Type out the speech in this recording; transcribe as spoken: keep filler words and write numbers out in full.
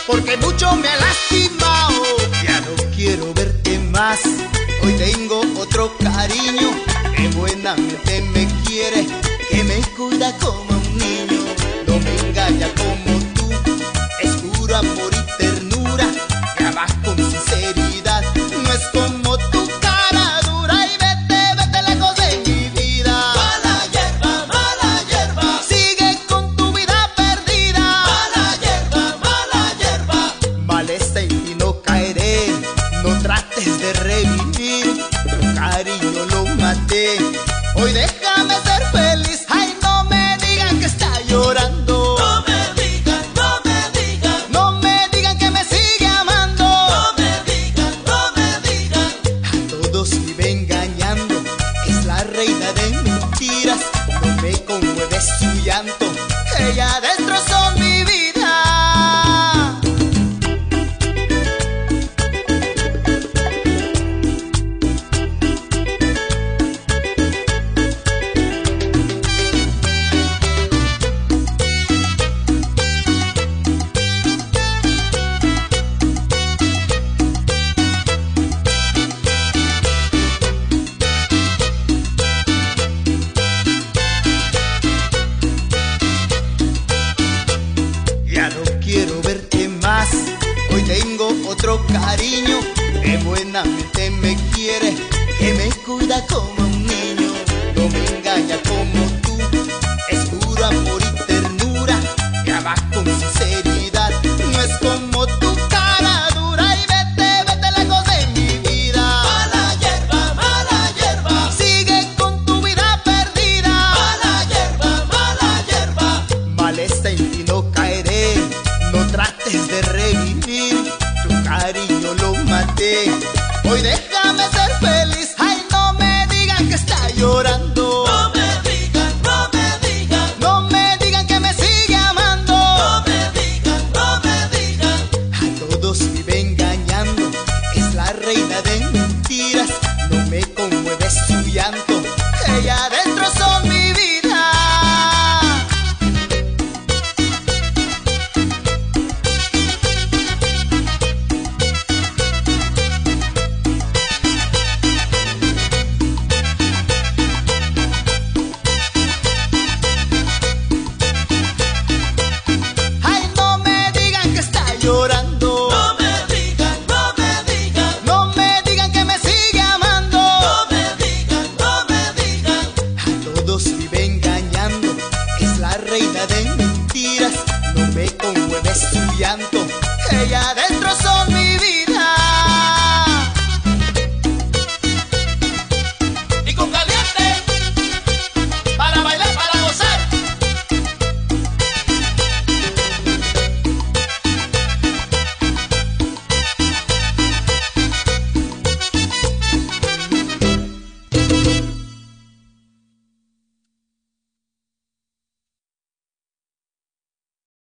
porque mucho me ha lastimado. Ya no quiero verte más, hoy tengo otro cariño que buenamente me quiere, que me cuida como un niño. No me engaña como tú, es puro amor y ternura, que amas con sinceridad. No es como tu cara dura, y vete, vete lejos de mi vida. Mala hierba, mala hierba, Sigue con tu vida perdida. mala hierba, mala hierba. Maleza en ti no caeré, no trates de revivir, tu cariño lo maté. Hoy déjame ser feliz, ay, no me digan que está llorando. No me digan, no me digan, No me digan que me sigue amando. no me digan, no me digan. A todos vive engañando, es la reina de mentiras. No me conmueve su llanto, ella destrozó mi vida. Ya no quiero verte más, hoy tengo otro cariño que buenamente me quiere, que me cuida como un niño. No me engaña como tú, es puro amor y ternura, que amas con sinceridad. No es como tu cara dura, y vete, vete lejos de mi vida. Mala hierba, mala hierba, Sigue con tu vida perdida. mala hierba, mala hierba. Maleza en ti no caeré, no trates de revivir, tu cariño lo maté. Hoy déjame ser feliz, ay, no me digan que está llorando. No me digan, no me digan, No me digan que me sigue amando. no me digan, no me digan. A todos vive engañando, es la reina de mentiras. No me conmueve su llanto, ella destrozó mi vida. Ay, no me digan que está llorando. No me digan, no me digan, No me digan que me sigue amando. no me digan, no me digan. A todos vive engañando, es la reina de mentiras. No me conmueve su llanto, ella destrozó mi